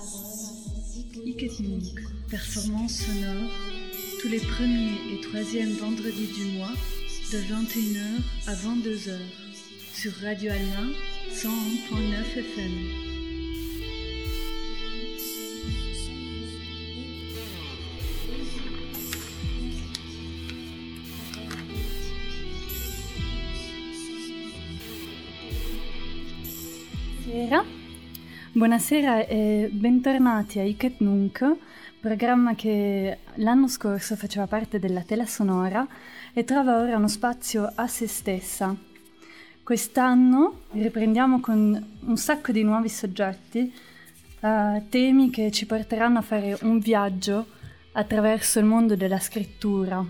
Iketlunk, performance sonore, tous les premiers et troisièmes vendredis du mois, de 21h à 22h, sur Radio Alma, 101.9 FM. Buonasera e bentornati a Iketlunk, programma che l'anno scorso faceva parte della Tela Sonora e trova ora uno spazio a se stessa. Quest'anno riprendiamo con un sacco di nuovi soggetti, temi che ci porteranno a fare un viaggio attraverso il mondo della scrittura.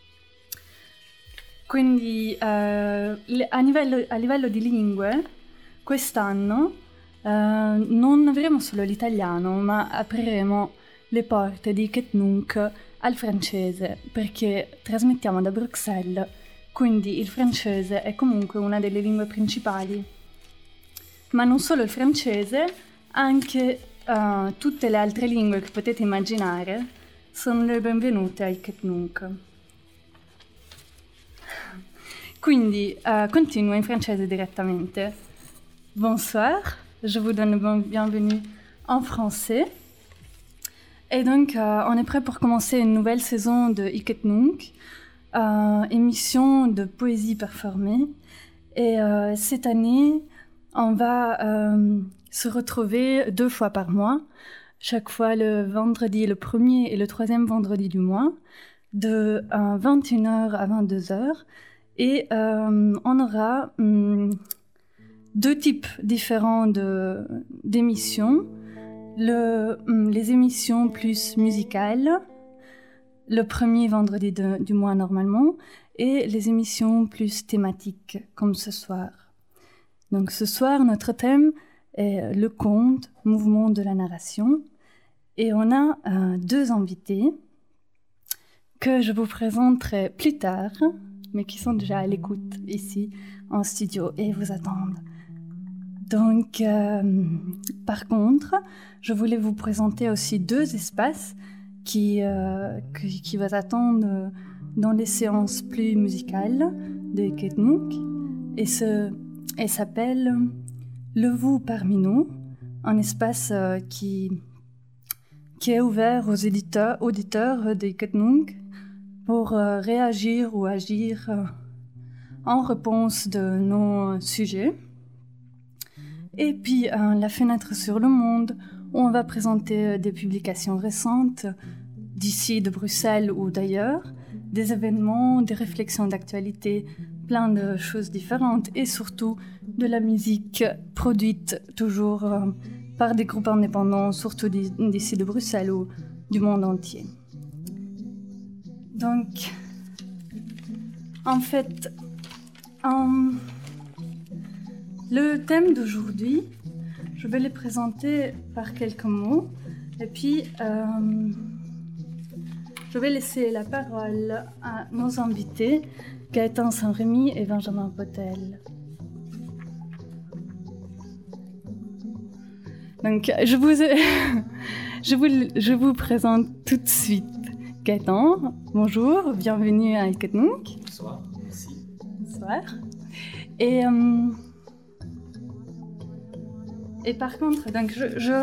Quindi a livello di lingue, quest'anno non avremo solo l'italiano, ma apriremo le porte di Iketlunk al francese, perché trasmettiamo da Bruxelles, quindi il francese è comunque una delle lingue principali. Ma non solo il francese, anche tutte le altre lingue che potete immaginare sono le benvenute a Iketlunk. Quindi continuo in francese direttamente. Bonsoir. Je vous donne le bienvenue en français. Et donc, on est prêt pour commencer une nouvelle saison de Iketlunk, émission de poésie performée. Et cette année, on va se retrouver 2 fois par mois, chaque fois le vendredi, le premier et le troisième vendredi du mois, de 21h à 22h. Et on aura 2 types différents d'émissions. Les émissions plus musicales, le premier vendredi du mois normalement, et les émissions plus thématiques, comme ce soir. Donc ce soir, notre thème est le conte, mouvement de la narration, et on a 2 invités que je vous présenterai plus tard, mais qui sont déjà à l'écoute ici en studio et vous attendent. Donc, par contre, je voulais vous présenter aussi 2 espaces qui vous attendent dans les séances plus musicales de Iketlunk et s'appelle Le Vous parmi nous, un espace qui est ouvert aux auditeurs de Iketlunk pour réagir ou agir en réponse de nos sujets. Et puis la fenêtre sur le monde, où on va présenter des publications récentes d'ici, de Bruxelles ou d'ailleurs, des événements, des réflexions d'actualité, plein de choses différentes et surtout de la musique produite toujours par des groupes indépendants, surtout d'ici de Bruxelles ou du monde entier. Donc, en fait, le thème d'aujourd'hui, je vais le présenter par quelques mots et puis je vais laisser la parole à nos invités, Gaëtan Saint-Rémy et Benjamin Potel. Donc, je vous présente tout de suite Gaëtan. Bonjour, bienvenue à Iketlunk. Bonsoir, merci. Bonsoir. Et par contre, donc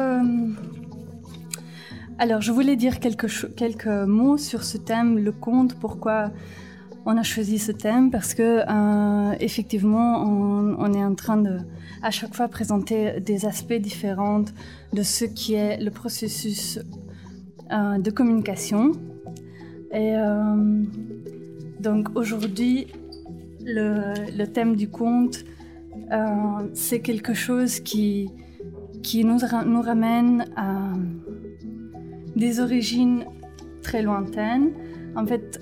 alors je voulais dire quelques mots sur ce thème, le conte, pourquoi on a choisi ce thème, parce que effectivement, on est en train de, à chaque fois, présenter des aspects différents de ce qui est le processus de communication. Et donc aujourd'hui, le thème du conte, c'est quelque chose qui nous ramène à des origines très lointaines. En fait,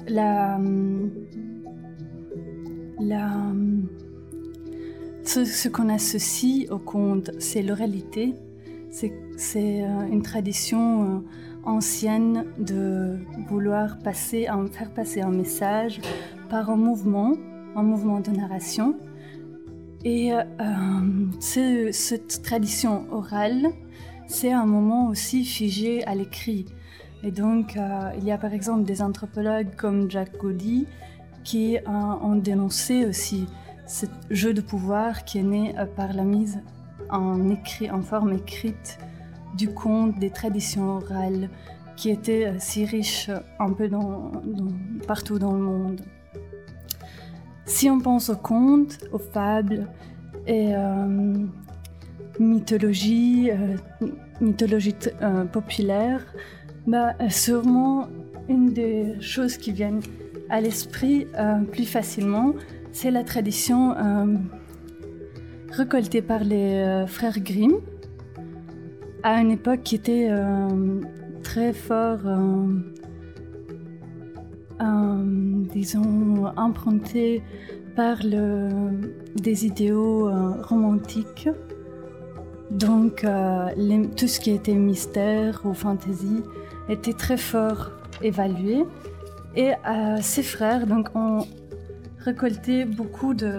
ce qu'on associe au conte, c'est l'oralité. C'est une tradition ancienne de vouloir faire passer un message par un mouvement de narration. Et cette tradition orale c'est un moment aussi figé à l'écrit. Et donc, il y a par exemple des anthropologues comme Jack Gaudy qui ont dénoncé aussi ce jeu de pouvoir qui est né par la mise en forme écrite du conte, des traditions orales qui étaient si riches un peu partout dans le monde. Si on pense aux contes, aux fables et mythologie populaire, sûrement une des choses qui viennent à l'esprit plus facilement, c'est la tradition récoltée par les frères Grimm à une époque qui était très fort, disons, empruntée par des idéaux romantiques. Donc, tout ce qui était mystère ou fantaisie était très fort évalué. Et ses frères donc, ont récolté beaucoup de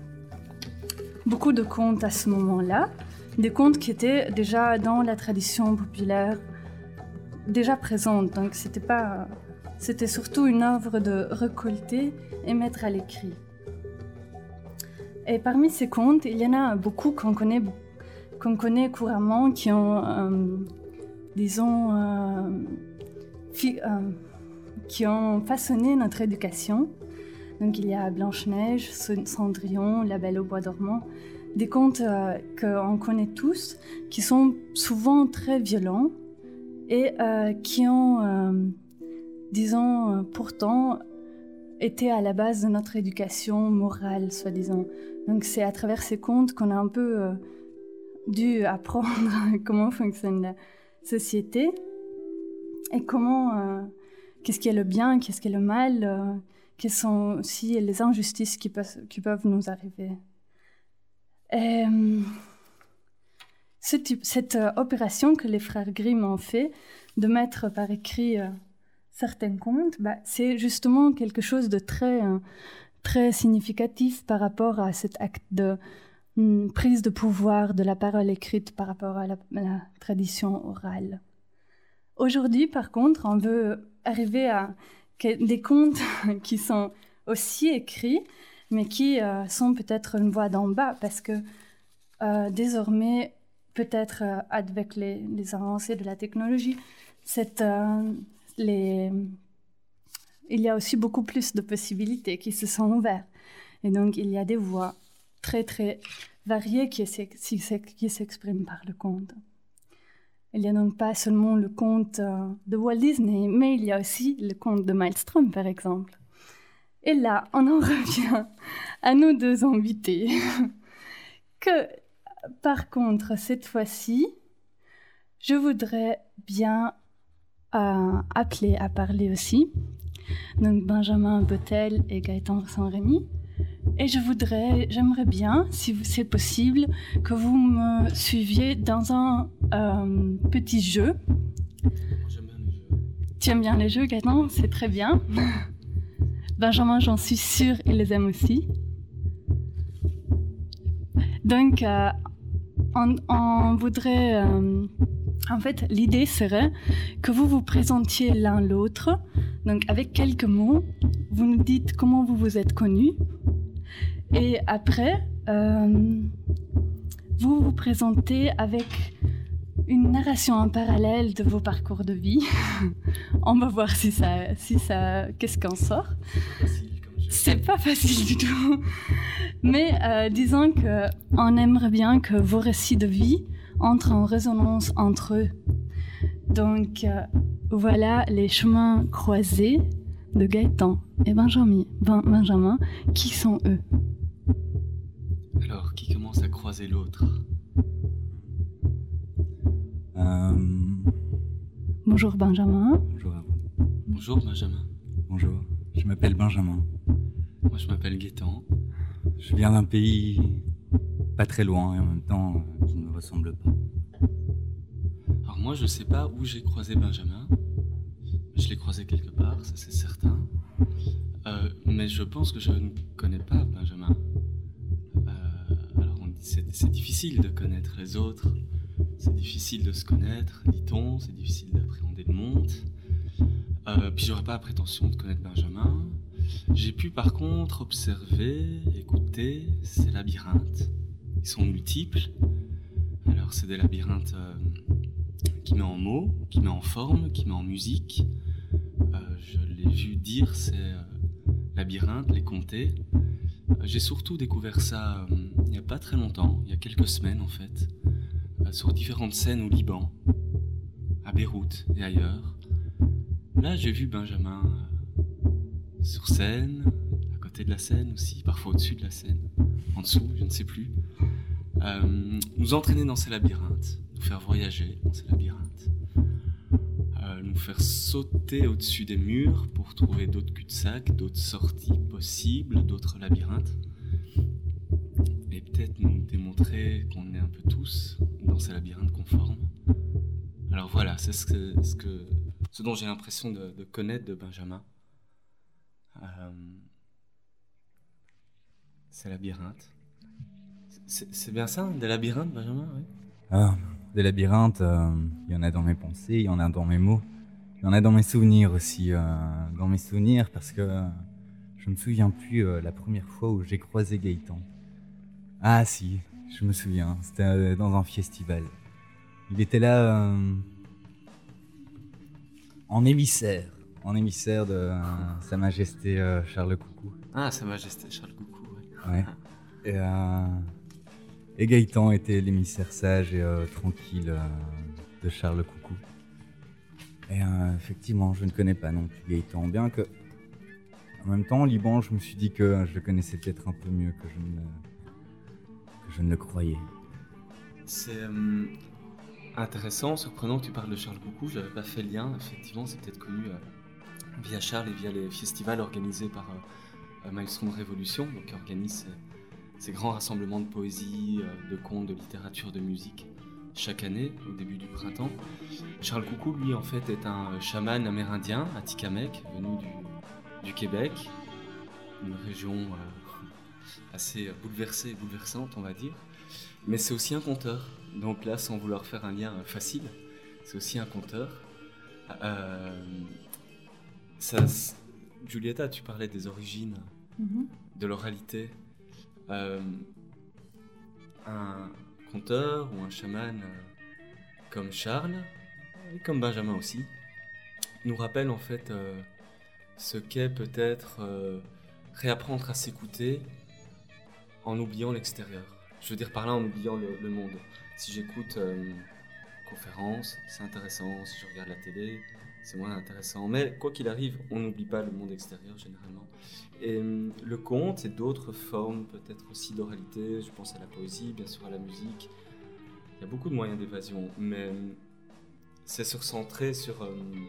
contes à ce moment-là, des contes qui étaient déjà dans la tradition populaire, déjà présente. Donc, c'était surtout une œuvre de récolter et mettre à l'écrit. Et parmi ces contes, il y en a beaucoup qu'on connaît couramment, qui ont, qui ont façonné notre éducation. Donc il y a Blanche-Neige, Cendrillon, La Belle au bois dormant, des contes qu'on connaît tous, qui sont souvent très violents et qui ont, pourtant été à la base de notre éducation morale, soi-disant. Donc c'est à travers ces contes qu'on a un peu dû apprendre comment fonctionne la société et qu'est-ce qui est le bien, qu'est-ce qui est le mal, quelles sont aussi les injustices qui peuvent nous arriver. Et, cette opération que les frères Grimm ont fait, de mettre par écrit certains contes, c'est justement quelque chose de très, très significatif par rapport à cet acte de prise de pouvoir de la parole écrite par rapport à la tradition orale. Aujourd'hui, par contre, on veut arriver à des contes qui sont aussi écrits, mais qui sont peut-être une voie d'en bas, parce que désormais, peut-être avec les avancées de la technologie, il y a aussi beaucoup plus de possibilités qui se sont ouvertes. Et donc, il y a des voix très, très variées qui s'expriment par le conte. Il n'y a donc pas seulement le conte de Walt Disney, mais il y a aussi le conte de Maelstrom, par exemple. Et là, on en revient à nos deux invités, que, par contre, cette fois-ci, je voudrais bien appeler à parler aussi. Donc, Benjamin Bottel et Gaëtan Saint-Rémy. Et j'aimerais bien, si c'est possible, que vous me suiviez dans un petit jeu. J'aime bien les jeux. Tu aimes bien les jeux, Gaëtan? C'est très bien. Benjamin, j'en suis sûre, il les aime aussi. Donc, on voudrait... en fait, l'idée serait que vous vous présentiez l'un l'autre. Donc, avec quelques mots, vous nous dites comment vous vous êtes connus. Et après, vous vous présentez avec une narration en parallèle de vos parcours de vie. On va voir qu'est-ce qu'on sort. C'est pas facile du tout. Mais disons qu'on aimerait bien que vos récits de vie entrent en résonance entre eux. Donc voilà les chemins croisés de Gaëtan et Benjamin. Qui sont eux? Alors, qui commence à croiser l'autre? Bonjour Benjamin. Bonjour à vous. Bonjour Benjamin. Bonjour, je m'appelle Benjamin. Moi je m'appelle Gaëtan. Je viens d'un pays pas très loin et en même temps qui ne me ressemble pas. Alors moi je sais pas où j'ai croisé Benjamin. Je l'ai croisé quelque part, ça c'est certain. Mais je pense que je ne connais pas Benjamin. Alors on dit c'est difficile de connaître les autres c'est difficile de se connaître, dit-on, c'est difficile d'appréhender le monde. Puis j'aurais pas la prétention de connaître Benjamin. J'ai pu par contre observer, écouter ces labyrinthes. Ils sont multiples. Alors c'est des labyrinthes qui met en mots, qui met en forme, qui met en musique. Je l'ai vu dire ces labyrinthes, les compter. J'ai surtout découvert ça il n'y a pas très longtemps, il y a quelques semaines en fait, sur différentes scènes au Liban, à Beyrouth et ailleurs. Là j'ai vu Benjamin sur scène, à côté de la scène aussi, parfois au-dessus de la scène, en dessous, je ne sais plus. Nous entraîner dans ces labyrinthes, nous faire voyager dans ces labyrinthes, nous faire sauter au-dessus des murs pour trouver d'autres cul-de-sac, d'autres sorties possibles, d'autres labyrinthes, et peut-être nous démontrer qu'on est un peu tous dans ces labyrinthes conformes. Alors voilà, c'est ce dont j'ai l'impression de connaître de Benjamin. Ces labyrinthes. C'est bien ça, des labyrinthes, Benjamin, oui. Des labyrinthes, il y en a dans mes pensées, il y en a dans mes mots, il y en a dans mes souvenirs aussi. Dans mes souvenirs, parce que je me souviens plus la première fois où j'ai croisé Gaëtan. Ah si, je me souviens, c'était dans un festival. Il était là en émissaire de Sa Majesté Charles Coucou. Ah, Sa Majesté Charles Coucou, oui. Ouais. Et Gaëtan était l'émissaire sage et tranquille de Charles Coucou. Et effectivement, je ne connais pas non plus Gaëtan, bien que, en même temps, au Liban, je me suis dit que je le connaissais peut-être un peu mieux que je ne le croyais. C'est intéressant, surprenant que tu parles de Charles Coucou, je n'avais pas fait le lien, effectivement, c'est peut-être connu via Charles et via les festivals organisés par Maelstrom Révolution, donc qui organise ces grands rassemblements de poésie, de contes, de littérature, de musique, chaque année, au début du printemps. Charles Coucou, lui, en fait, est un chaman amérindien, Atikamekw, venu du Québec, une région assez bouleversée et bouleversante, on va dire. Mais c'est aussi un conteur. Donc là, sans vouloir faire un lien facile, c'est aussi un conteur. Giulietta, tu parlais des origines, de l'oralité. Un conteur ou un chaman comme Charles, et comme Benjamin aussi, nous rappelle en fait ce qu'est peut-être réapprendre à s'écouter en oubliant l'extérieur. Je veux dire par là en oubliant le monde. Si j'écoute une conférence, c'est intéressant. Si je regarde la télé, c'est moins intéressant. Mais quoi qu'il arrive, on n'oublie pas le monde extérieur généralement. Et le conte et d'autres formes peut-être aussi d'oralité, je pense à la poésie, bien sûr à la musique. Il y a beaucoup de moyens d'évasion, mais c'est se recentrer sur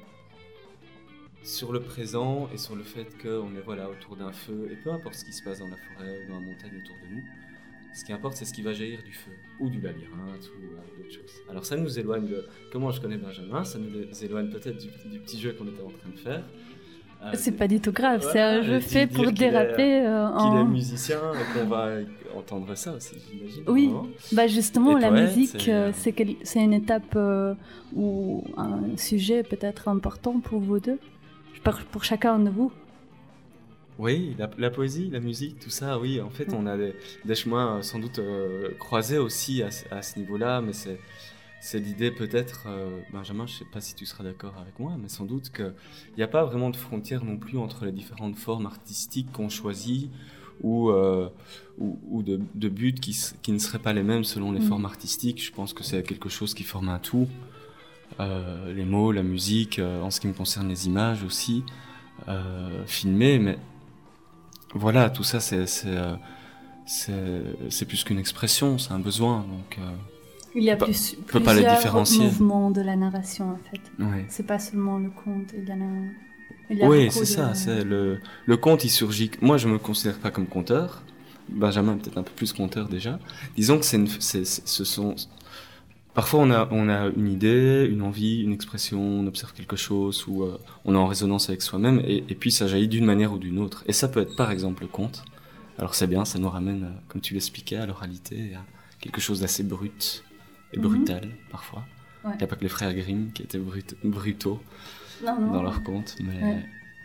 le présent et sur le fait qu'on est autour d'un feu, et peu importe ce qui se passe dans la forêt ou dans la montagne autour de nous, ce qui importe c'est ce qui va jaillir du feu, ou du labyrinthe, ou d'autres choses. Alors ça nous éloigne de comment je connais Benjamin, ça nous éloigne peut-être du petit jeu qu'on était en train de faire. C'est pas du tout grave, c'est un jeu fait pour déraper. Qu'il est musicien et qu'on va entendre ça aussi, j'imagine. Oui, justement, la poète, musique, c'est une étape ou un sujet peut-être important pour vous deux, pour chacun de vous. Oui, la poésie, la musique, tout ça, oui. En fait, on a des chemins sans doute croisés aussi à ce niveau-là, mais c'est l'idée peut-être, Benjamin, je ne sais pas si tu seras d'accord avec moi, mais sans doute qu'il n'y a pas vraiment de frontière non plus entre les différentes formes artistiques qu'on choisit ou de buts qui ne seraient pas les mêmes selon les formes artistiques. Je pense que c'est quelque chose qui forme un tout. Les mots, la musique, en ce qui me concerne les images aussi, filmées, mais voilà, tout ça c'est plus qu'une expression, c'est un besoin, donc... Il y a plusieurs mouvements de la narration, en fait. Ouais. C'est pas seulement le conte, il y a oui, c'est ça. C'est le conte, il surgit. Moi, je me considère pas comme conteur. Benjamin peut-être un peu plus conteur déjà. Disons que ce sont. Parfois, on a une idée, une envie, une expression, on observe quelque chose ou on est en résonance avec soi-même, et puis ça jaillit d'une manière ou d'une autre. Et ça peut être, par exemple, le conte. Alors c'est bien, ça nous ramène, comme tu l'expliquais, à l'oralité, à quelque chose d'assez brut. et brutale parfois. Ouais. Il n'y a pas que les frères Grimm qui étaient brutaux Non. dans leurs contes, mais...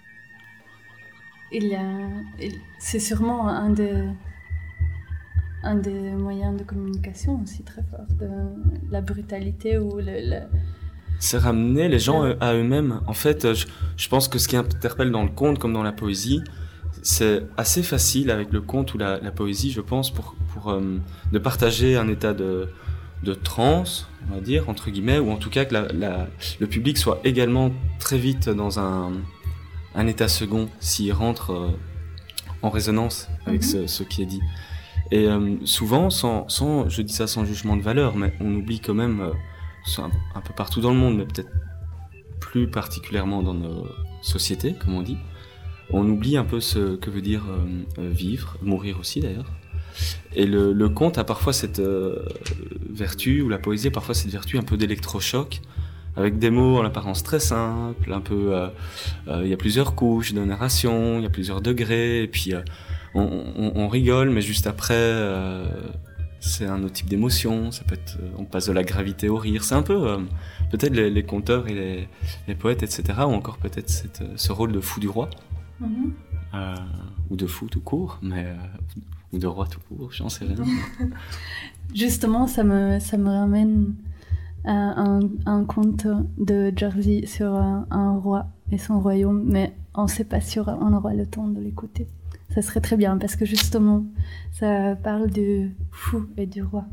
Ouais. C'est sûrement un des moyens de communication aussi très fort, de la brutalité ou C'est ramener les gens à eux-mêmes. En fait, je pense que ce qui interpelle dans le conte comme dans la poésie, c'est assez facile avec le conte ou la poésie, je pense, pour de partager un état de transe, on va dire, entre guillemets, ou en tout cas que le public soit également très vite dans un état second s'il rentre en résonance avec ce qui est dit. Et souvent, je dis ça sans jugement de valeur, mais on oublie quand même, un peu partout dans le monde, mais peut-être plus particulièrement dans nos sociétés, comme on dit, on oublie un peu ce que veut dire vivre, mourir aussi d'ailleurs. Et le conte a parfois cette vertu, ou la poésie a parfois cette vertu un peu d'électrochoc, avec des mots en apparence très simples, un peu, il y a plusieurs couches de narration, il y a plusieurs degrés, et puis on rigole, mais juste après, c'est un autre type d'émotion. Ça peut être, on passe de la gravité au rire. C'est un peu, peut-être les conteurs et les poètes, etc., ou encore peut-être ce rôle de fou du roi, ou de fou tout court, mais ou de roi tout court, j'en sais rien. Justement, ça me ramène à un conte de Jerzy sur un roi et son royaume, mais on ne sait pas si on aura le temps de l'écouter. Ça serait très bien, parce que justement, ça parle du fou et du roi.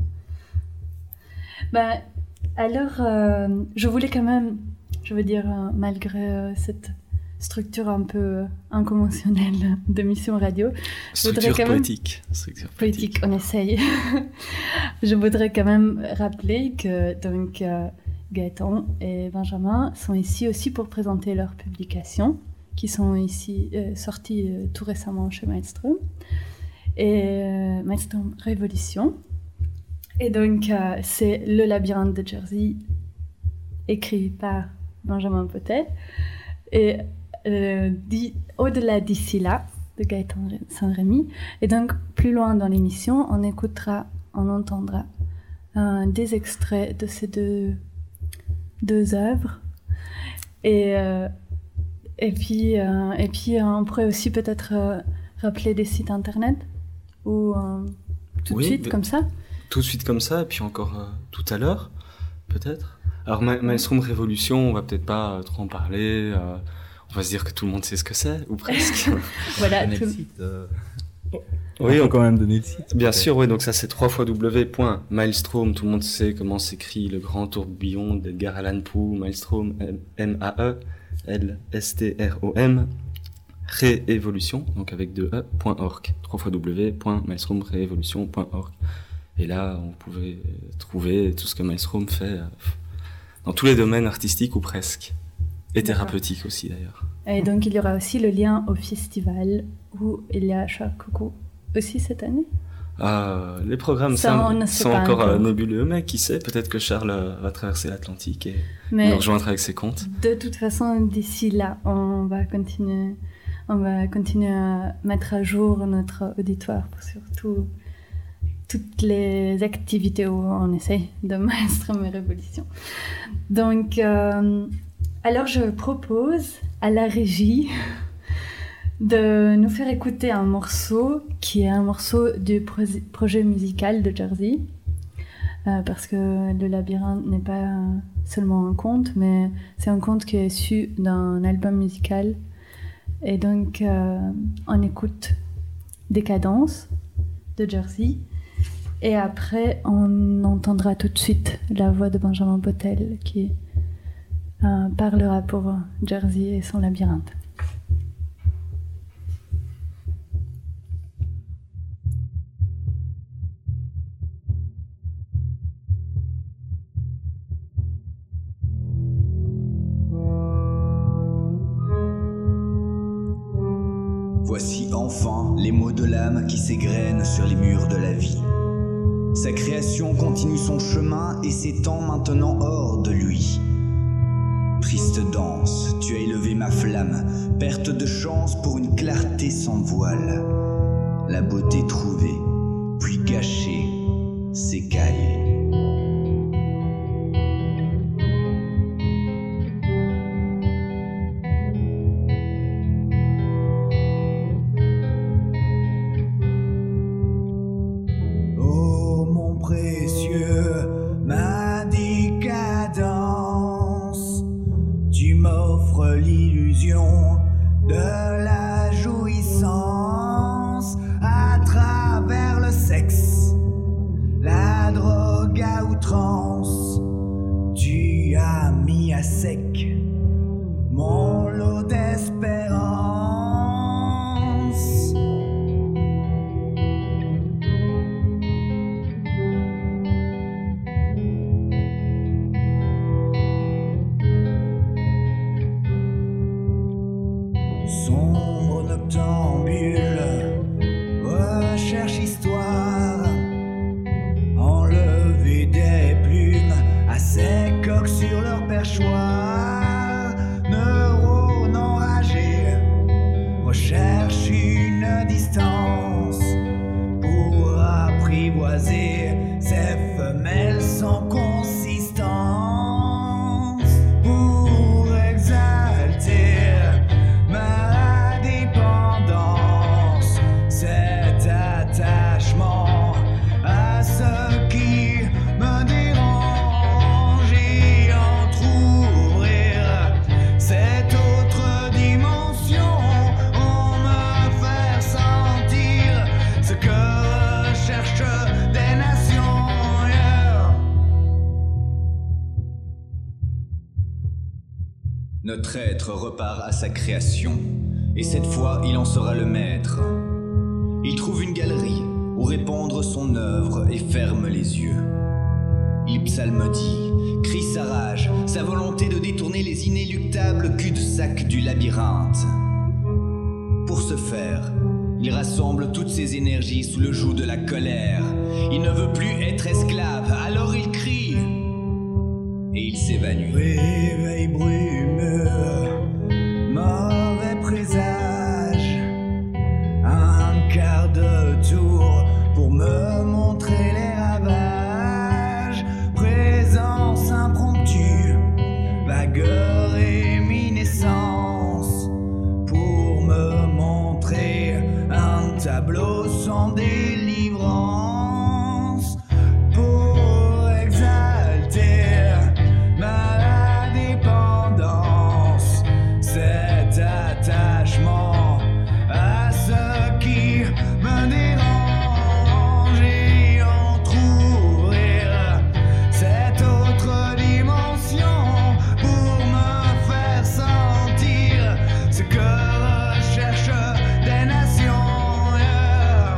Alors, je voulais quand même, je veux dire, malgré cette structure un peu inconventionnelle de mission radio, Structure poétique, on essaye. Je voudrais quand même rappeler que donc, Gaëtan et Benjamin sont ici aussi pour présenter leurs publications, qui sont ici sortis tout récemment chez Maelstrom, et Maelstrom Révolution. Et donc, c'est Le Labyrinthe de Jerzy, écrit par Benjamin Potel, et Au-delà d'ici là, de Gaëtan Saint-Rémy. Et donc, plus loin dans l'émission, on entendra des extraits de ces deux œuvres. Et puis, on pourrait aussi peut-être rappeler des sites internet, ou tout de suite comme ça. Tout de suite comme ça, et puis encore tout à l'heure, peut-être. Alors, Maelstrom Révolution, on va peut-être pas trop en parler. On va se dire que tout le monde sait ce que c'est, ou presque. Voilà. Le site. Oui, on peut quand même donner le site. Bien sûr, oui. Donc ça, c'est www.maelstrom. Tout le monde sait comment s'écrit le grand tourbillon d'Edgar Allan Poe. Maelstrom, M-A-E-L-S-T-R-O-M. Réévolution, donc avec 2 e.org. www.maelstromrevolution.org. Et là, on pouvait trouver tout ce que Maelstrom fait dans tous les domaines artistiques ou presque. Et thérapeutique aussi d'ailleurs. Et donc il y aura aussi le lien au festival où il y a Charles Coco aussi cette année. Les programmes sont encore nébuleux, mais qui sait, peut-être que Charles va traverser l'Atlantique et nous rejoindre avec ses contes. De toute façon, d'ici là, on va continuer à mettre à jour notre auditoire pour surtout toutes les activités où on essaye de Maelstrom et Révolution. Donc... alors je propose à la régie de nous faire écouter un morceau qui est un morceau du projet musical de Jerzy, parce que Le Labyrinthe n'est pas seulement un conte, mais c'est un conte qui est issu d'un album musical. Et donc on écoute Décadence de Jerzy, et après on entendra tout de suite la voix de Benjamin Potel qui parlera pour Jerzy et son labyrinthe. Voici enfin les mots de l'âme qui s'égrènent sur les murs de la vie. Sa création continue son chemin et s'étend maintenant hors de lui. Triste danse, tu as élevé ma flamme, perte de chance pour une clarté sans voile. La beauté trouvée, puis cachée, s'écaille. la drogue à outrance. Tu as mis à sec mon lot d'espérance. Sombre noctambule, recherche histoire, enlever des plumes à ces coqs sur leur perchoir. Neurones enragés recherche une distance pour apprivoiser ces femelles sans consistance. Pour exalter ma dépendance, cet attachement à ce qui me dérange, et entrouvrir cette autre dimension, on me faire sentir ce que recherchent des nations. Yeah. Notre être repart à sa création, et cette fois il en sera le maître. Il trouve une galerie où répandre son œuvre et ferme les yeux. Il psalmodie, crie sa rage, sa volonté de détourner les inéluctables cul-de-sac du labyrinthe. Pour ce faire, il rassemble toutes ses énergies sous le joug de la colère. Il ne veut plus être esclave, alors il crie et il s'évanouit. Réveil brumeux, mauvais présage, un quart de tour pour me montrer les ravages. Présence impromptue, vague réminiscence, pour me montrer un tableau sans délivrance. Pour exalter ma dépendance, cet attachement à ce qui me dérange, et entrouvrir cette autre dimension pour me faire sentir ce que recherchent des nations. Yeah.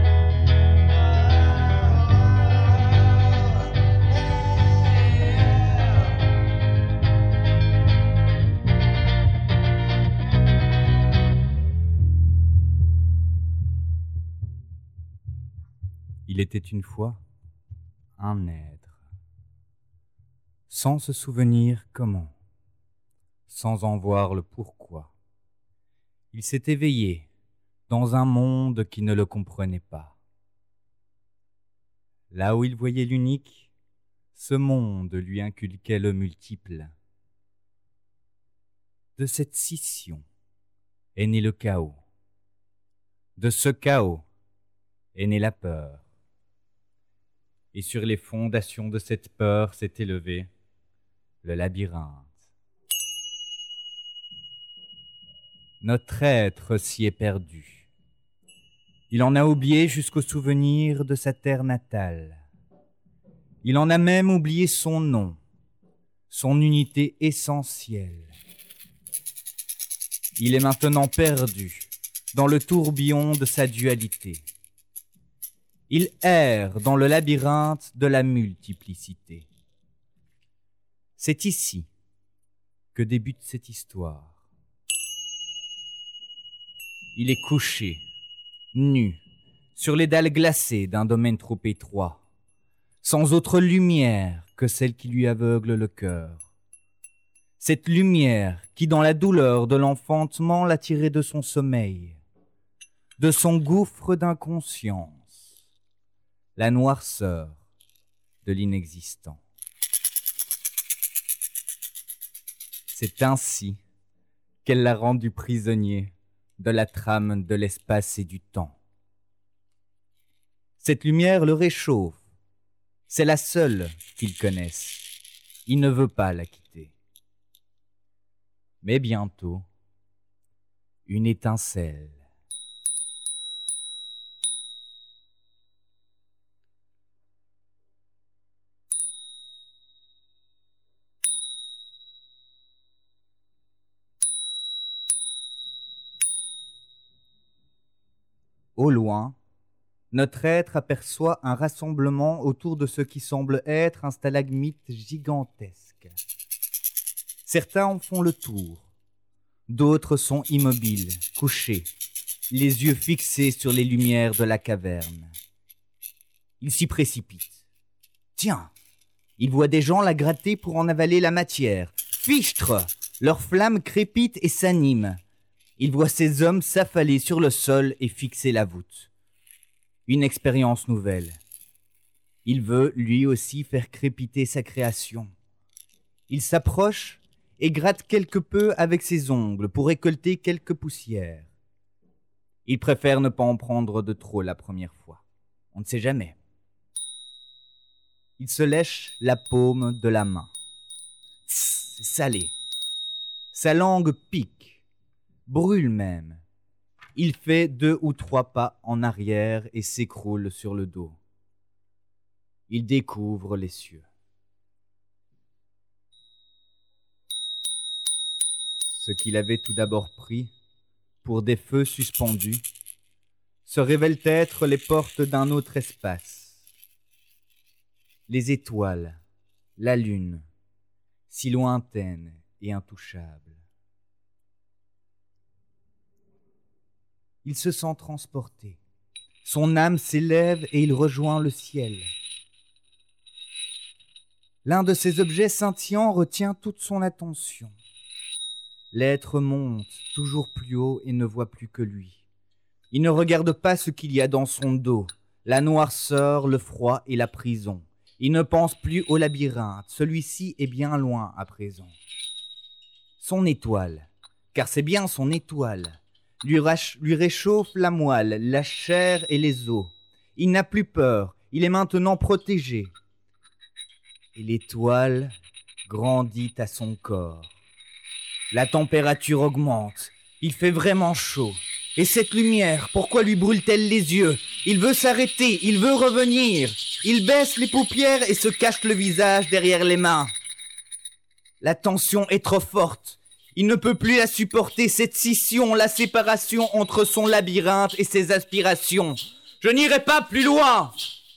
Il était une fois un être, sans se souvenir comment, sans en voir le pourquoi. Il s'est éveillé dans un monde qui ne le comprenait pas. Là où il voyait l'unique, ce monde lui inculquait le multiple. De cette scission est né le chaos. De ce chaos est née la peur. Et sur les fondations de cette peur s'est élevé le labyrinthe. Notre être s'y est perdu. Il en a oublié jusqu'au souvenir de sa terre natale. Il en a même oublié son nom, son unité essentielle. Il est maintenant perdu dans le tourbillon de sa dualité. Il erre dans le labyrinthe de la multiplicité. C'est ici que débute cette histoire. Il est couché, nu, sur les dalles glacées d'un domaine trop étroit, sans autre lumière que celle qui lui aveugle le cœur. Cette lumière qui, dans la douleur de l'enfantement, l'a tiré de son sommeil, de son gouffre d'inconscience, la noirceur de l'inexistant. C'est ainsi qu'elle l'a rendu prisonnier de la trame de l'espace et du temps. Cette lumière le réchauffe, c'est la seule qu'il connaisse. Il ne veut pas la quitter. Mais bientôt, une étincelle. Au loin, notre être aperçoit un rassemblement autour de ce qui semble être un stalagmite gigantesque. Certains en font le tour, d'autres sont immobiles, couchés, les yeux fixés sur les lumières de la caverne. Ils s'y précipitent. Tiens, ils voient des gens la gratter pour en avaler la matière. Fichtre! Leurs flammes crépitent et s'animent. Ils voient ces hommes s'affaler sur le sol et fixer la voûte. Une expérience nouvelle. Il veut, lui aussi, faire crépiter sa création. Il s'approche et gratte quelque peu avec ses ongles pour récolter quelques poussières. Il préfère ne pas en prendre de trop la première fois. On ne sait jamais. Il se lèche la paume de la main. C'est salé. Sa langue pique, brûle même. Il fait 2 ou 3 pas en arrière et s'écroule sur le dos. Il découvre les cieux. Ce qu'il avait tout d'abord pris pour des feux suspendus se révèlent être les portes d'un autre espace. Les étoiles, la lune, si lointaine et intouchable. Il se sent transporté. Son âme s'élève et il rejoint le ciel. L'un de ces objets scintillants retient toute son attention. L'être monte toujours plus haut et ne voit plus que lui. Il ne regarde pas ce qu'il y a dans son dos, la noirceur, le froid et la prison. Il ne pense plus au labyrinthe, celui-ci est bien loin à présent. Son étoile, car c'est bien son étoile, lui réchauffe la moelle, la chair et les os. Il n'a plus peur, il est maintenant protégé. Et l'étoile grandit à son corps. La température augmente, il fait vraiment chaud. Et cette lumière, pourquoi lui brûle-t-elle les yeux? Il veut s'arrêter, il veut revenir. Il baisse les paupières et se cache le visage derrière les mains. La tension est trop forte. Il ne peut plus la supporter, cette scission, la séparation entre son labyrinthe et ses aspirations. Je n'irai pas plus loin.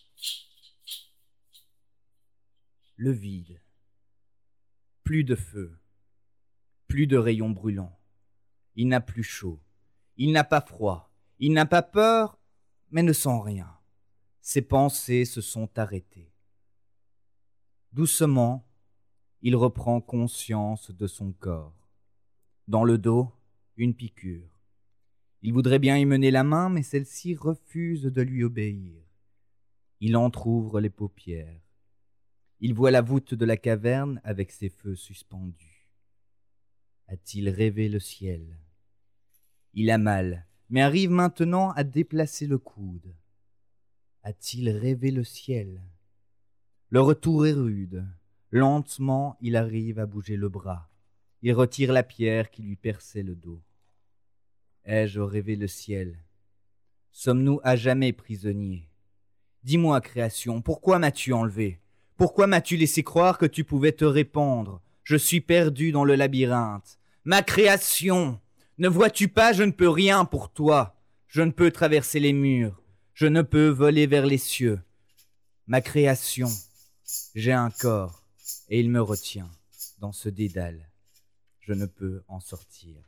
Le vide. Plus de feu. Plus de rayons brûlants. Il n'a plus chaud. Il n'a pas froid. Il n'a pas peur, mais ne sent rien. Ses pensées se sont arrêtées. Doucement, il reprend conscience de son corps. Dans le dos, une piqûre. Il voudrait bien y mener la main, mais celle-ci refuse de lui obéir. Il entr'ouvre les paupières. Il voit la voûte de la caverne avec ses feux suspendus. A-t-il rêvé le ciel? Il a mal, mais arrive maintenant à déplacer le coude. A-t-il rêvé le ciel? Le retour est rude. Lentement, il arrive à bouger le bras. Il retire la pierre qui lui perçait le dos. Ai-je rêvé le ciel? Sommes-nous à jamais prisonniers? Dis-moi, création, pourquoi m'as-tu enlevé? Pourquoi m'as-tu laissé croire que tu pouvais te répandre? Je suis perdu dans le labyrinthe. Ma création! Ne vois-tu pas, je ne peux rien pour toi. Je ne peux traverser les murs. Je ne peux voler vers les cieux. Ma création, j'ai un corps, et il me retient dans ce dédale. Je ne peux en sortir.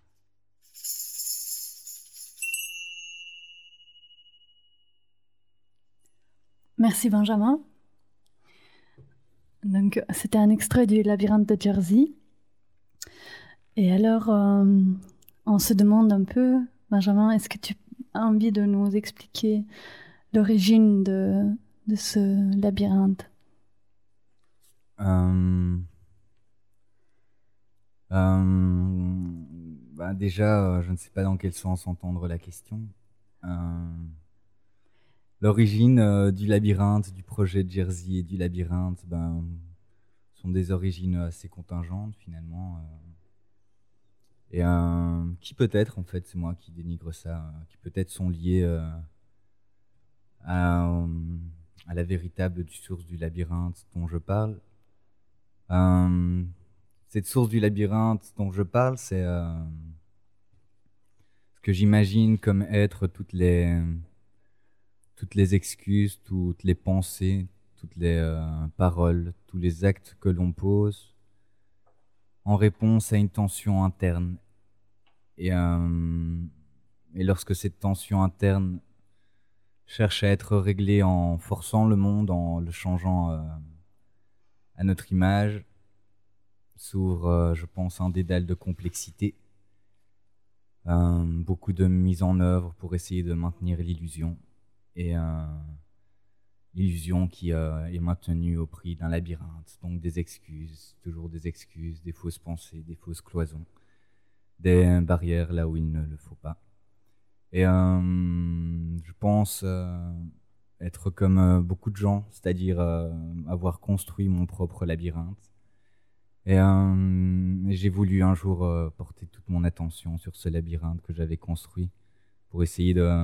Merci Benjamin. Donc, c'était un extrait du Labyrinthe de Jersey. Et alors, on se demande un peu, Benjamin, est-ce que tu as envie de nous expliquer l'origine de ce labyrinthe? Déjà, je ne sais pas dans quel sens entendre la question. L'origine du labyrinthe, du projet de Jersey et du labyrinthe, sont des origines assez contingentes finalement. Et qui peut-être, en fait, c'est moi qui dénigre ça, qui peut-être sont liées à la véritable source du labyrinthe dont je parle. Cette source du labyrinthe dont je parle, c'est ce que j'imagine comme être toutes les toutes les excuses, toutes les pensées, toutes les paroles, tous les actes que l'on pose en réponse à une tension interne. Et lorsque cette tension interne cherche à être réglée en forçant le monde, en le changeant à notre image, s'ouvre, je pense, un dédale de complexité. Beaucoup de mise en œuvre pour essayer de maintenir l'illusion. Et l'illusion qui est maintenue au prix d'un labyrinthe. Donc des excuses, toujours des excuses, des fausses pensées, des fausses cloisons, des barrières là où il ne le faut pas. Et je pense être comme beaucoup de gens, c'est-à-dire avoir construit mon propre labyrinthe. Et j'ai voulu un jour porter toute mon attention sur ce labyrinthe que j'avais construit pour essayer de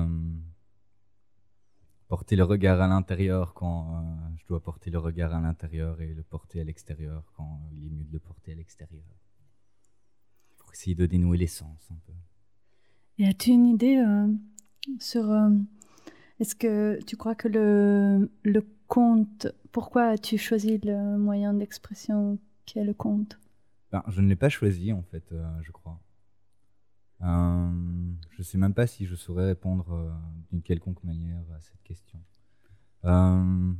porter le regard à l'intérieur quand je dois porter le regard à l'intérieur et le porter à l'extérieur quand il est mieux de le porter à l'extérieur. Pour essayer de dénouer l'essence un peu. Et as-tu une idée sur... est-ce que tu crois que le conte... Pourquoi as-tu choisi le moyen d'expression qu'est le conte? Je ne l'ai pas choisi en fait, je crois. Je ne sais même pas si je saurais répondre d'une quelconque manière à cette question. Non,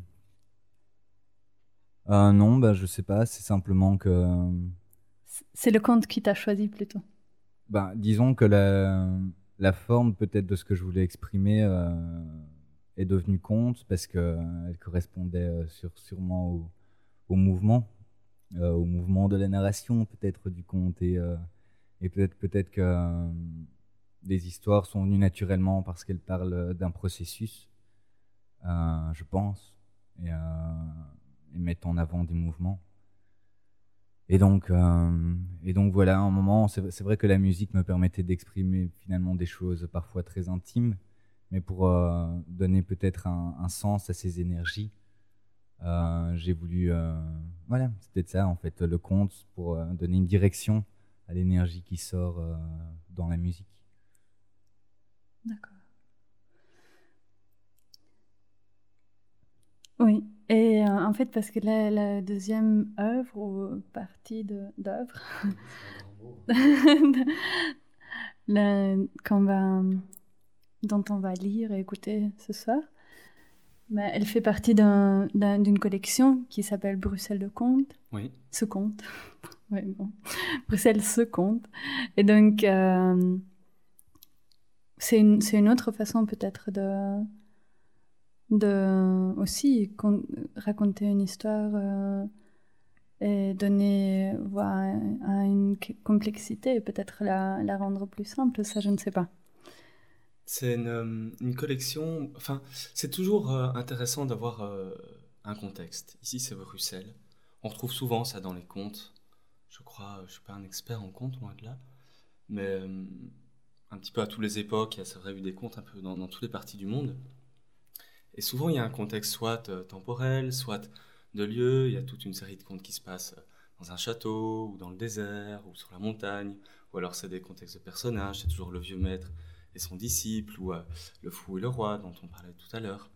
je ne sais pas, c'est simplement que... C'est le conte qui t'a choisi plutôt. Disons que la forme peut-être de ce que je voulais exprimer est devenue conte parce qu'elle correspondait sûrement au mouvement de la narration peut-être du conte et peut-être que les histoires sont venues naturellement parce qu'elles parlent d'un processus, je pense, et mettent en avant des mouvements. Et donc voilà, à un moment, c'est vrai que la musique me permettait d'exprimer finalement des choses parfois très intimes, mais pour donner peut-être un sens à ces énergies, j'ai voulu... voilà, c'est peut-être ça en fait, le conte, pour donner une direction à l'énergie qui sort dans la musique. D'accord. Oui, et en fait, parce que la deuxième œuvre ou partie d'œuvre dont on va lire et écouter ce soir, elle fait partie d'une collection qui s'appelle Bruxelles de conte. Oui. Ce conte. Oui, bon. Bruxelles ce conte. Et donc, c'est une autre façon peut-être de aussi raconter une histoire et donner voix à une complexité et peut-être la rendre plus simple, ça je ne sais pas. C'est une collection, enfin c'est toujours intéressant d'avoir un contexte. Ici c'est Bruxelles, on retrouve souvent ça dans les contes, je crois, je ne suis pas un expert en contes, loin de là, mais un petit peu à toutes les époques, il y a c'est vrai eu des contes un peu dans toutes les parties du monde. Et souvent, il y a un contexte soit temporel, soit de lieu. Il y a toute une série de contes qui se passent dans un château, ou dans le désert, ou sur la montagne. Ou alors, c'est des contextes de personnages. C'est toujours le vieux maître et son disciple, ou le fou et le roi, dont on parlait tout à l'heure.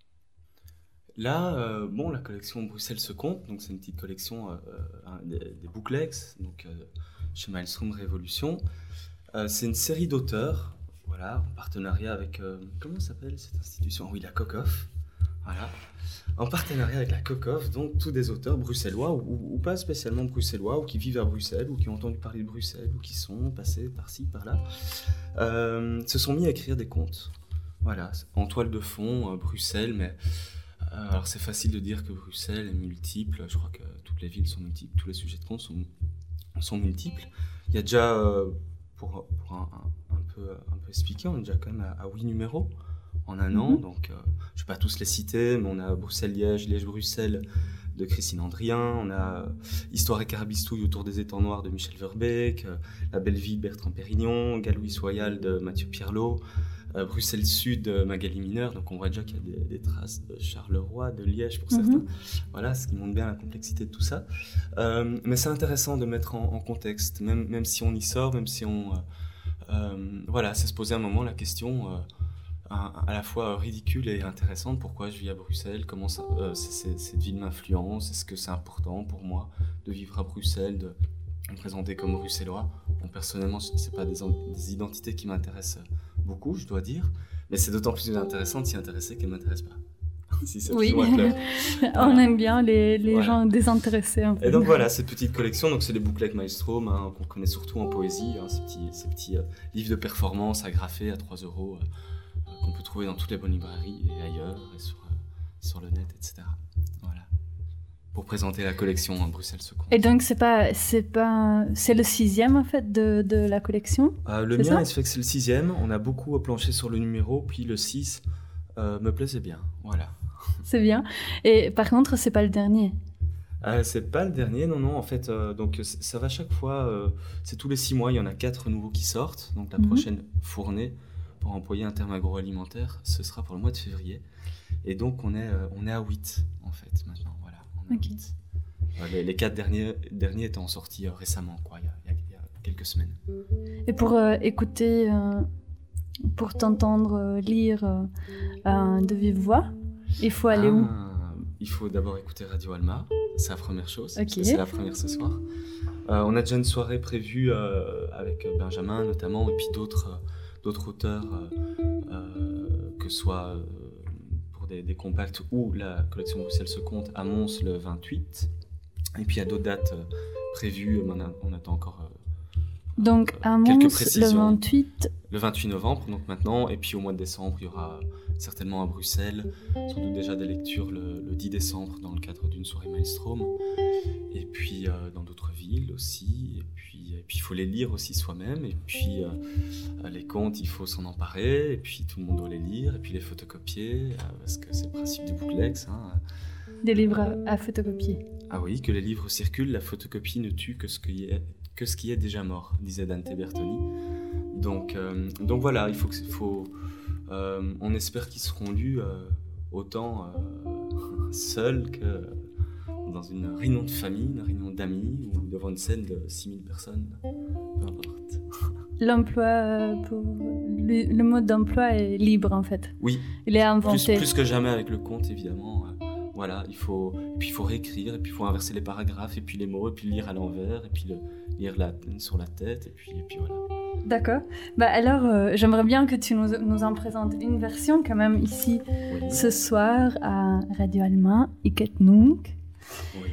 Là, la collection Bruxelles se compte. Donc, c'est une petite collection des bouclex, donc chez Maelstrom Révolution. C'est une série d'auteurs. Voilà, en partenariat avec... comment s'appelle cette institution ? Oui, la COCOF. Voilà. En partenariat avec la COCOF, donc tous des auteurs bruxellois ou pas spécialement bruxellois, ou qui vivent à Bruxelles, ou qui ont entendu parler de Bruxelles, ou qui sont passés par-ci, par-là, se sont mis à écrire des contes. Voilà, en toile de fond, Bruxelles, mais... alors c'est facile de dire que Bruxelles est multiple, je crois que toutes les villes sont multiples, tous les sujets de contes sont multiples. Il y a déjà, pour un peu expliquer, on est déjà quand même à 8 numéros en un an, donc je ne vais pas tous les citer, mais on a Bruxelles-Liège, Liège-Bruxelles de Christine Andrien, on a Histoire et carabistouille autour des étangs noirs de Michel Verbeek, La belle vie de Bertrand Pérignon, Galouis Royal de Mathieu Pierlot, Bruxelles-Sud de Magali Mineur, donc on voit déjà qu'il y a des traces de Charleroi, de Liège pour certains, voilà, ce qui montre bien la complexité de tout ça. Mais c'est intéressant de mettre en contexte, même si on y sort, même si on... voilà, c'est se poser un moment la question... à la fois ridicule et intéressante. Pourquoi je vis à Bruxelles, comment cette ville m'influence, est-ce que c'est important pour moi de vivre à Bruxelles, de me présenter comme bruxellois. Bon, personnellement, c'est pas des identités qui m'intéressent beaucoup, je dois dire, mais c'est d'autant plus intéressant de s'y intéresser qu'elles ne m'intéressent pas. Si c'est Oui, plus ou moins clair. on aime bien les Voilà. gens désintéressés. Un peu. Et donc voilà, cette petite collection, donc c'est les bouclettes Maelstrom, qu'on connaît surtout en poésie, ces petits livres de performance agrafés à 3 €, qu'on peut trouver dans toutes les bonnes librairies et ailleurs, et sur le net, etc. Voilà. Pour présenter la collection Bruxelles se compte. Et donc c'est le 6e en fait de la collection. Le c'est mien, ça il se fait que c'est le 6e. On a beaucoup planché sur le numéro, puis le 6 me plaisait bien. Voilà. C'est bien. Et par contre, c'est pas le dernier. C'est pas le dernier, non. En fait, donc ça va chaque fois. C'est tous les 6 mois, il y en a 4 nouveaux qui sortent. Donc la prochaine fournée, pour employer un terme agroalimentaire, ce sera pour le mois de février. Et donc on est à 8 en fait maintenant. Voilà, on est à 8. Les 4 derniers étant sortis récemment, quoi, il y a quelques semaines. Et pour écouter, pour t'entendre lire de vive voix, il faut aller où? Il faut d'abord écouter Radio Alma, c'est la première chose, Ok. parce que c'est la première ce soir. On a déjà une soirée prévue avec Benjamin notamment, et puis d'autres auteurs, que ce soit pour des compacts ou la collection Bruxelles se compte à Mons le 28. Et puis il y a d'autres dates prévues, on attend encore Donc à quelques Mons, le précisions. 28. Le 28 novembre, donc maintenant, et puis au mois de décembre, il y aura certainement à Bruxelles, sans doute déjà des lectures le 10 décembre dans le cadre d'une soirée Maelstrom, et puis dans d'autres villes aussi, et puis il faut les lire aussi soi-même, et puis les contes, il faut s'en emparer, et puis tout le monde doit les lire, et puis les photocopier, parce que c'est le principe du booklex. Des livres à photocopier. Ah oui, que les livres circulent, la photocopie ne tue que ce qui est déjà mort, disait Dante Bertoni. Donc voilà, on espère qu'ils seront lus autant seuls que dans une réunion de famille, une réunion d'amis ou devant une scène de 6000 personnes, peu importe. L'emploi, le mode d'emploi est libre en fait. Oui, Il est inventé. plus que jamais avec le conte évidemment. Voilà, il faut réécrire, et puis il faut inverser les paragraphes, et puis les mots, et puis lire à l'envers, et puis lire sur la tête, et puis voilà. D'accord. Alors, j'aimerais bien que tu nous en présentes une version quand même ici Oui. ce soir à Radio Alma, Iket Nunk. Oui.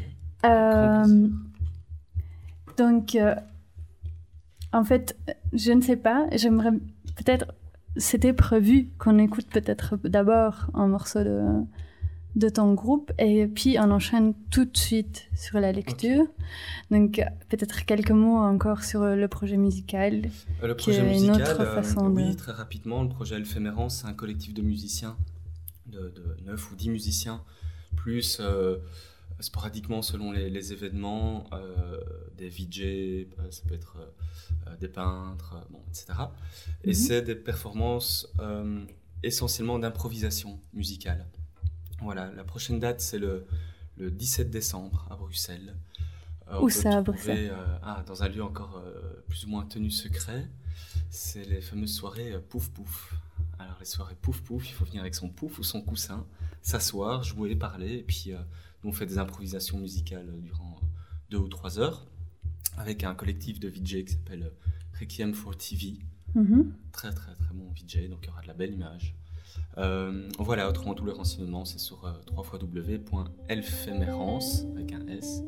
Donc, en fait, je ne sais pas, j'aimerais peut-être, c'était prévu qu'on écoute peut-être d'abord un morceau de ton groupe et puis on enchaîne tout de suite sur la lecture. Okay. Donc peut-être quelques mots encore sur le projet musical. Le projet musical, oui, très rapidement, le projet Éphémérance, c'est un collectif de musiciens, de 9 ou 10 musiciens, plus sporadiquement selon les événements, des VJ, ça peut être des peintres, etc. Et c'est des performances essentiellement d'improvisation musicale. Voilà, la prochaine date, c'est le 17 décembre à Bruxelles. Où ça, à Bruxelles? Dans un lieu encore plus ou moins tenu secret. C'est les fameuses soirées Pouf Pouf. Alors, les soirées Pouf Pouf, il faut venir avec son pouf ou son coussin, s'asseoir, jouer, parler, et puis nous, on fait des improvisations musicales durant 2 ou 3 heures, avec un collectif de VJ qui s'appelle Requiem for TV. Très, très, très bon VJ, donc il y aura de la belle image. Voilà, autrement tous les renseignements c'est sur www.elphémérance avec un S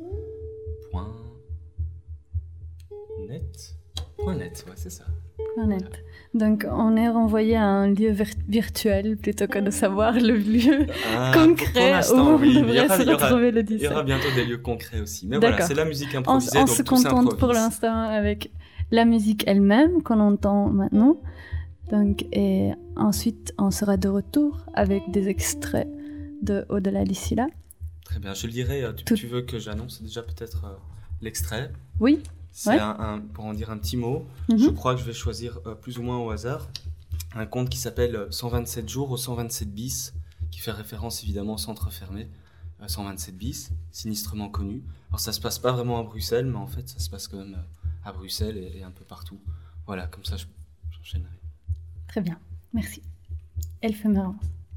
.net, ouais, c'est ça. .net. Donc on est renvoyé à un lieu virtuel plutôt que de savoir le lieu concret où on devrait se retrouver le 17. Il y aura bientôt des lieux concrets aussi. Mais voilà, c'est la musique improvisée. On se contente pour l'instant avec la musique elle-même qu'on entend maintenant. Donc, et ensuite, on sera de retour avec des extraits de Au-delà d'ici là. Très bien, je lirai. Tu veux que j'annonce déjà peut-être l'extrait? Oui. C'est pour en dire un petit mot. Je crois que je vais choisir plus ou moins au hasard un conte qui s'appelle 127 jours au 127 bis, qui fait référence évidemment au centre fermé 127 bis, sinistrement connu. Alors ça se passe pas vraiment à Bruxelles, mais en fait ça se passe quand même à Bruxelles et un peu partout. Voilà, comme ça j'enchaînerai. Très bien, merci. éphémèrement.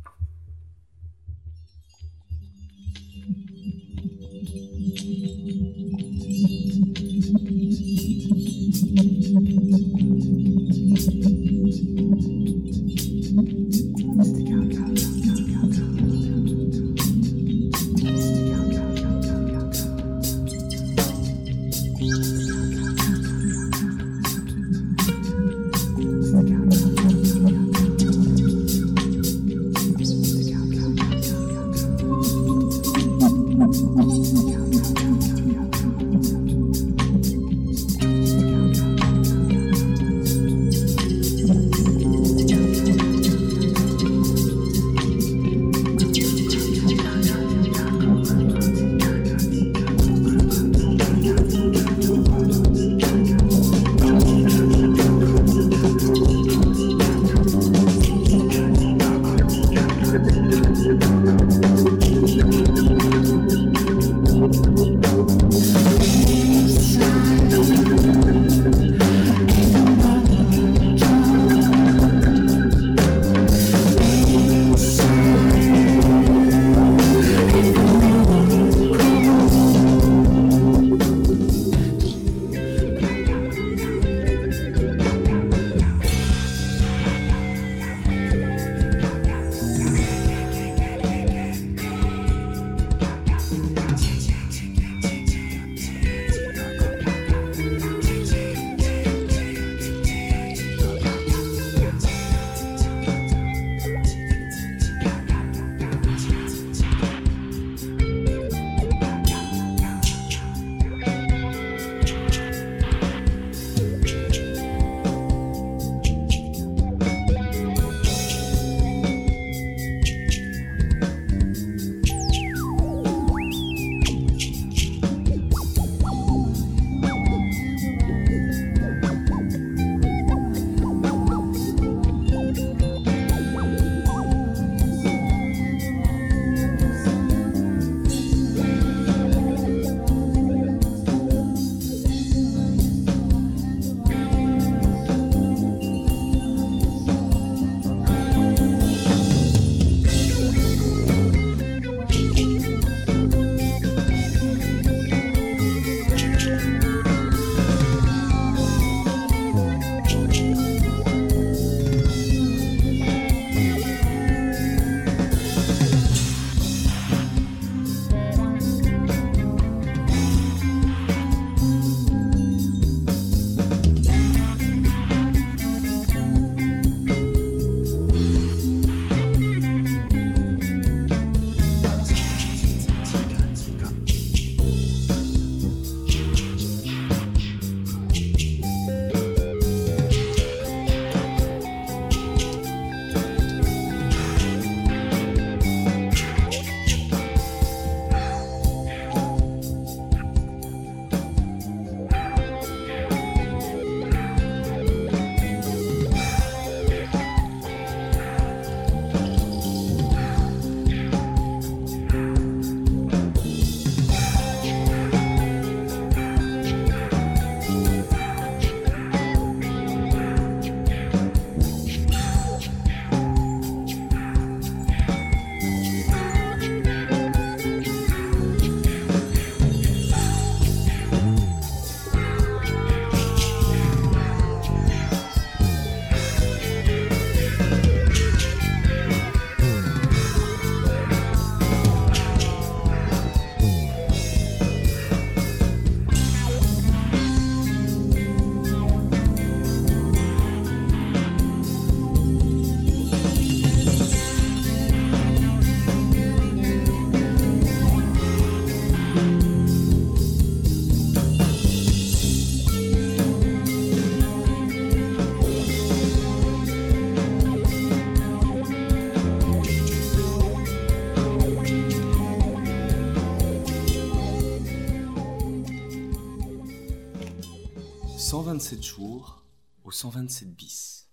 « 127 jours au 127 bis.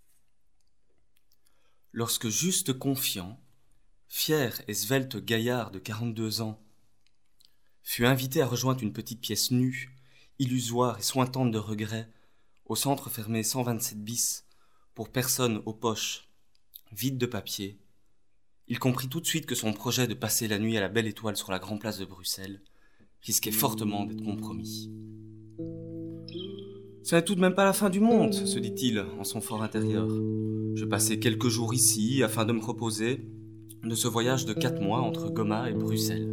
Lorsque juste confiant, fier et svelte gaillard de 42 ans, fut invité à rejoindre une petite pièce nue, illusoire et sointante de regrets, au centre fermé 127 bis, pour personnes aux poches, Vide de papier, il comprit tout de suite que son projet de passer la nuit à la Belle Étoile sur la Grande Place de Bruxelles risquait fortement d'être compromis. « Ce n'est tout de même pas la fin du monde, se dit-il en son fort intérieur. Je passais quelques jours ici afin de me reposer de ce voyage de 4 mois entre Goma et Bruxelles.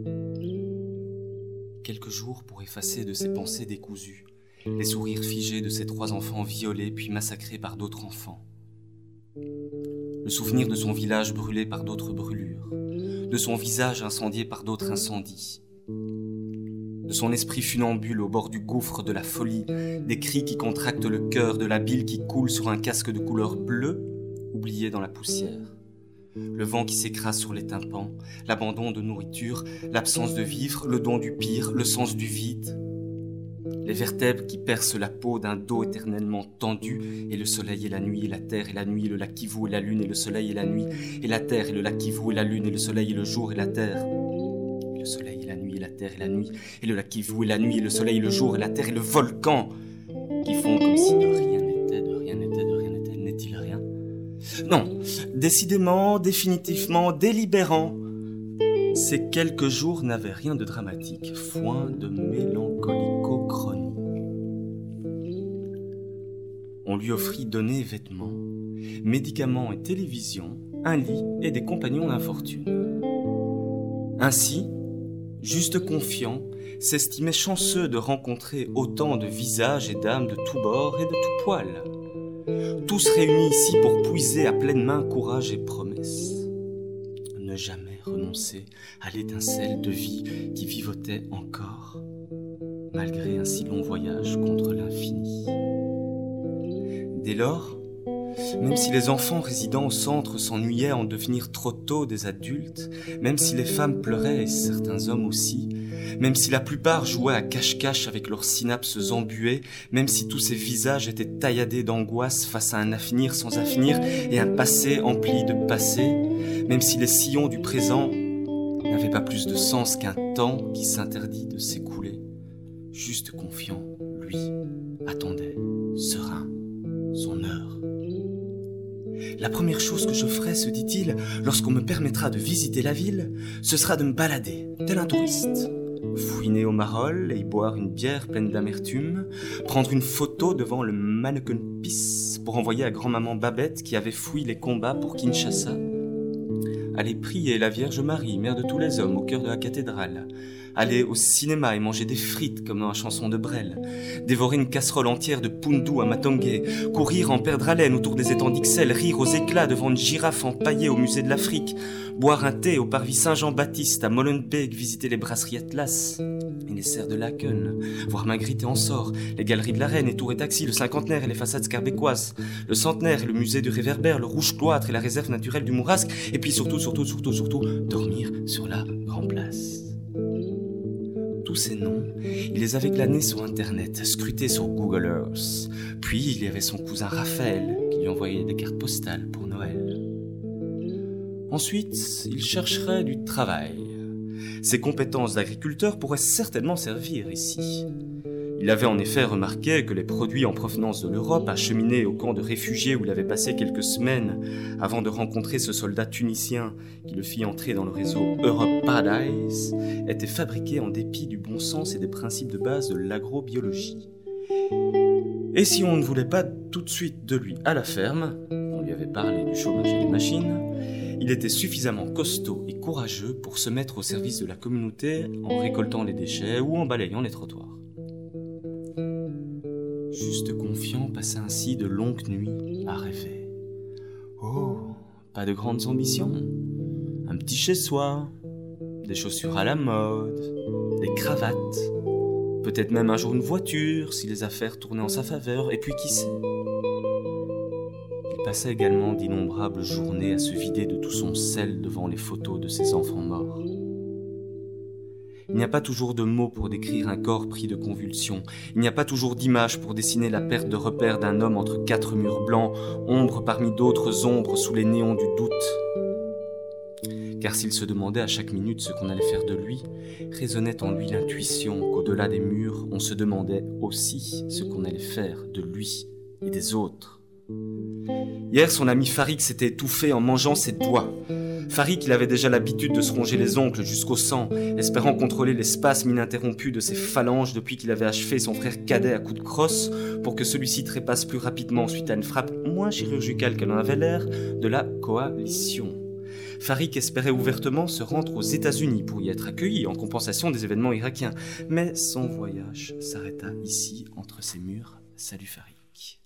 Quelques jours pour effacer de ses pensées décousues les sourires figés de ses 3 enfants violés puis massacrés par d'autres enfants. Le souvenir de son village brûlé par d'autres brûlures, de son visage incendié par d'autres incendies, de son esprit funambule au bord du gouffre de la folie, des cris qui contractent le cœur, de la bile qui coule sur un casque de couleur bleue, oublié dans la poussière. Le vent qui s'écrase sur les tympans, l'abandon de nourriture, l'absence de vivre, le don du pire, le sens du vide. Les vertèbres qui percent la peau d'un dos éternellement tendu, et le soleil et la nuit et la terre et la nuit, et le lac Kivu et la lune et le soleil et la nuit, et la terre et le lac Kivu et la lune et le soleil et le jour et la terre. Et le soleil et la nuit et la terre et la nuit, et le lac Kivu et la nuit et le soleil et le jour et la terre et le volcan, qui font comme si de rien n'était, de rien n'était, de rien n'était, n'est-il rien? Non, décidément, définitivement, délibérant, ces quelques jours n'avaient rien de dramatique, foin de mélancolico-chronie. On lui offrit données et vêtements, médicaments et télévision, un lit et des compagnons d'infortune. Ainsi, juste confiant, s'estimait chanceux de rencontrer autant de visages et d'âmes de tous bords et de tous poils. Tous réunis ici pour puiser à pleine main courage et promesses. Ne jamais renoncer à l'étincelle de vie qui vivotait encore, malgré un si long voyage contre l'infini. Dès lors, même si les enfants résidant au centre s'ennuyaient en devenir trop tôt des adultes, même si les femmes pleuraient et certains hommes aussi, même si la plupart jouaient à cache-cache avec leurs synapses embuées, même si tous ces visages étaient tailladés d'angoisse face à un avenir sans avenir et un passé empli de passé, même si les sillons du présent n'avaient pas plus de sens qu'un temps qui s'interdit de s'écouler, juste confiant, lui, attendait, serein, son heure. La première chose que je ferai, se dit-il, lorsqu'on me permettra de visiter la ville, ce sera de me balader, tel un touriste. Fouiner au Marolles et y boire une bière pleine d'amertume, prendre une photo devant le Mannequin Peace pour envoyer à grand-maman Babette qui avait fouillé les combats pour Kinshasa, aller prier la Vierge Marie, mère de tous les hommes, au cœur de la cathédrale, aller au cinéma et manger des frites comme dans la chanson de Brel, dévorer une casserole entière de poundou à Matongué, courir en perdre haleine autour des étangs d'Ixelles, rire aux éclats devant une girafe empaillée au musée de l'Afrique, boire un thé au parvis Saint-Jean-Baptiste à Molenbeek, visiter les brasseries Atlas et les serres de Laken, voir Magritte et Ensor, les galeries de la Reine et Tour et Taxi, le cinquantenaire et les façades scarbécoises, le centenaire et le musée du Réverbère, le Rouge Cloître et la réserve naturelle du Mourasque, et puis surtout, dormir sur la Grand Place. Tous ces noms, il les avait glanés sur Internet, scrutés sur Google Earth. Puis il y avait son cousin Raphaël, qui lui envoyait des cartes postales pour Noël. Ensuite, il chercherait du travail. Ses compétences d'agriculteur pourraient certainement servir ici. Il avait en effet remarqué que les produits en provenance de l'Europe, acheminés au camp de réfugiés où il avait passé quelques semaines avant de rencontrer ce soldat tunisien qui le fit entrer dans le réseau Europe Paradise, étaient fabriqués en dépit du bon sens et des principes de base de l'agrobiologie. Et si on ne voulait pas tout de suite de lui à la ferme, on lui avait parlé du chômage et des machines, il était suffisamment costaud et courageux pour se mettre au service de la communauté en récoltant les déchets ou en balayant les trottoirs. Juste confiant passait ainsi de longues nuits à rêver. Oh, pas de grandes ambitions. Un petit chez-soi, des chaussures à la mode, des cravates, peut-être même un jour une voiture si les affaires tournaient en sa faveur, et puis qui sait. Il passait également d'innombrables journées à se vider de tout son sel devant les photos de ses enfants morts. Il n'y a pas toujours de mots pour décrire un corps pris de convulsions. Il n'y a pas toujours d'images pour dessiner la perte de repère d'un homme entre 4 murs blancs, ombre parmi d'autres ombres sous les néons du doute. Car s'il se demandait à chaque minute ce qu'on allait faire de lui, résonnait en lui l'intuition qu'au-delà des murs, on se demandait aussi ce qu'on allait faire de lui et des autres. Hier, son ami Farik s'était étouffé en mangeant ses doigts. Farik, il avait déjà l'habitude de se ronger les ongles jusqu'au sang, espérant contrôler les spasmes ininterrompus de ses phalanges depuis qu'il avait achevé son frère cadet à coups de crosse pour que celui-ci trépasse plus rapidement suite à une frappe moins chirurgicale qu'elle en avait l'air de la coalition. Farik espérait ouvertement se rendre aux États-Unis pour y être accueilli en compensation des événements irakiens. Mais son voyage s'arrêta ici, entre ces murs. Salut Farik.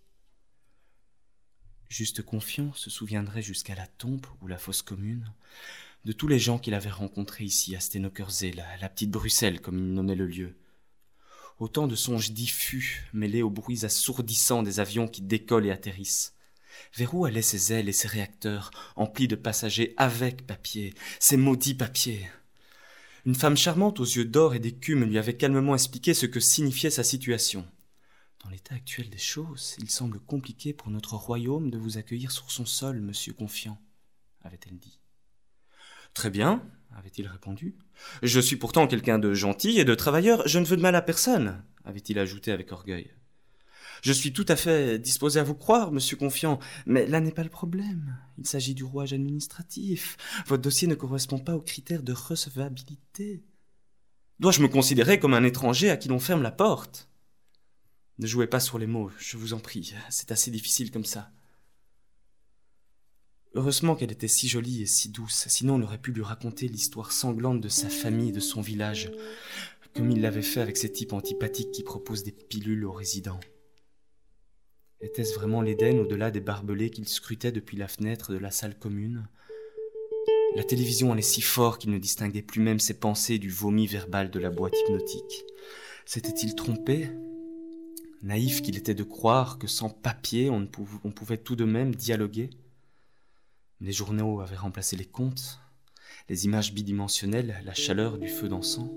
Juste Confiant se souviendrait jusqu'à la Tombe ou la fosse commune de tous les gens qu'il avait rencontrés ici à Stenokerzee, la petite Bruxelles comme il nommait le lieu. Autant de songes diffus mêlés aux bruits assourdissants des avions qui décollent et atterrissent. Vers où allaient ces ailes et ces réacteurs, emplis de passagers avec papier, ces maudits papiers? Une femme charmante aux yeux d'or et d'écume lui avait calmement expliqué ce que signifiait sa situation. Dans l'état actuel des choses, il semble compliqué pour notre royaume de vous accueillir sur son sol, monsieur Confiant, avait-elle dit. Très bien, avait-il répondu. Je suis pourtant quelqu'un de gentil et de travailleur, je ne veux de mal à personne, avait-il ajouté avec orgueil. Je suis tout à fait disposé à vous croire, monsieur Confiant, mais là n'est pas le problème. Il s'agit du rouage administratif. Votre dossier ne correspond pas aux critères de recevabilité. Dois-je me considérer comme un étranger à qui l'on ferme la porte? Ne jouez pas sur les mots, je vous en prie, c'est assez difficile comme ça. Heureusement qu'elle était si jolie et si douce, sinon on aurait pu lui raconter l'histoire sanglante de sa famille et de son village, comme il l'avait fait avec ces types antipathiques qui proposent des pilules aux résidents. Était-ce vraiment l'Éden au-delà des barbelés qu'il scrutait depuis la fenêtre de la salle commune? La télévision allait si fort qu'il ne distinguait plus même ses pensées du vomi verbal de la boîte hypnotique. S'était-il trompé? Naïf qu'il était de croire que sans papier on pouvait tout de même dialoguer. Les journaux avaient remplacé les contes, les images bidimensionnelles, la chaleur du feu d'encens.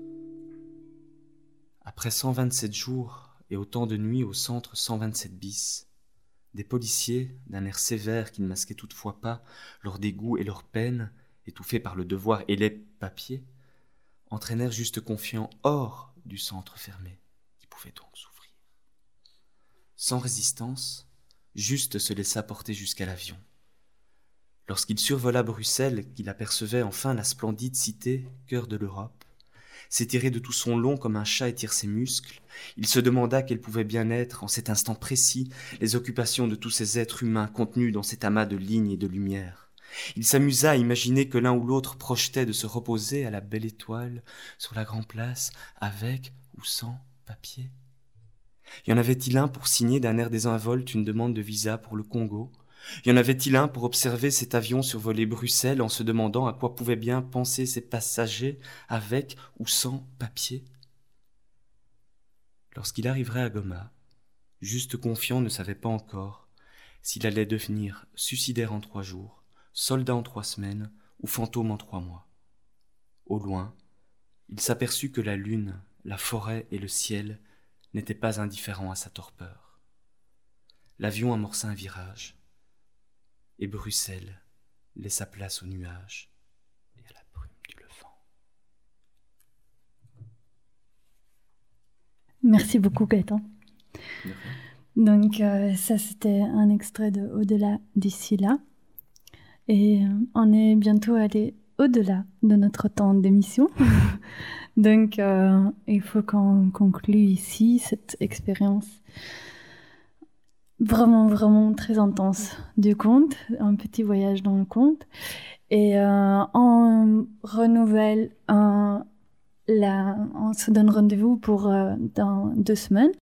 Après 127 jours et autant de nuits au centre 127 bis, des policiers, d'un air sévère qui ne masquait toutefois pas leur dégoût et leur peine, étouffés par le devoir et les papiers, entraînèrent Juste Confiant hors du centre fermé, qui pouvait donc souffrir. Sans résistance, Juste se laissa porter jusqu'à l'avion. Lorsqu'il survola Bruxelles, qu'il apercevait enfin la splendide cité, cœur de l'Europe, s'étirer de tout son long comme un chat étire ses muscles, il se demanda quelles pouvaient bien être, en cet instant précis, les occupations de tous ces êtres humains contenus dans cet amas de lignes et de lumière. Il s'amusa à imaginer que l'un ou l'autre projetait de se reposer à la belle étoile, sur la grande place, avec ou sans papier. Y en avait-il un pour signer d'un air désinvolte une demande de visa pour le Congo? Y en avait-il un pour observer cet avion survoler Bruxelles en se demandant à quoi pouvaient bien penser ses passagers avec ou sans papier? Lorsqu'il arriverait à Goma, Juste Confiant ne savait pas encore s'il allait devenir suicidaire en 3 jours, soldat en 3 semaines ou fantôme en 3 mois. Au loin, il s'aperçut que la lune, la forêt et le ciel n'étaient pas indifférents à sa torpeur. L'avion amorça un virage, et Bruxelles laissa place aux nuages et à la brume du levant. Merci beaucoup, Gaëtan. Donc, ça, c'était un extrait de Au-delà d'ici là. Et on est bientôt allé au-delà de notre temps d'émission. Donc, il faut qu'on conclue ici cette expérience vraiment, vraiment très intense du conte, un petit voyage dans le conte. Et on renouvelle, on se donne rendez-vous pour dans 2 semaines.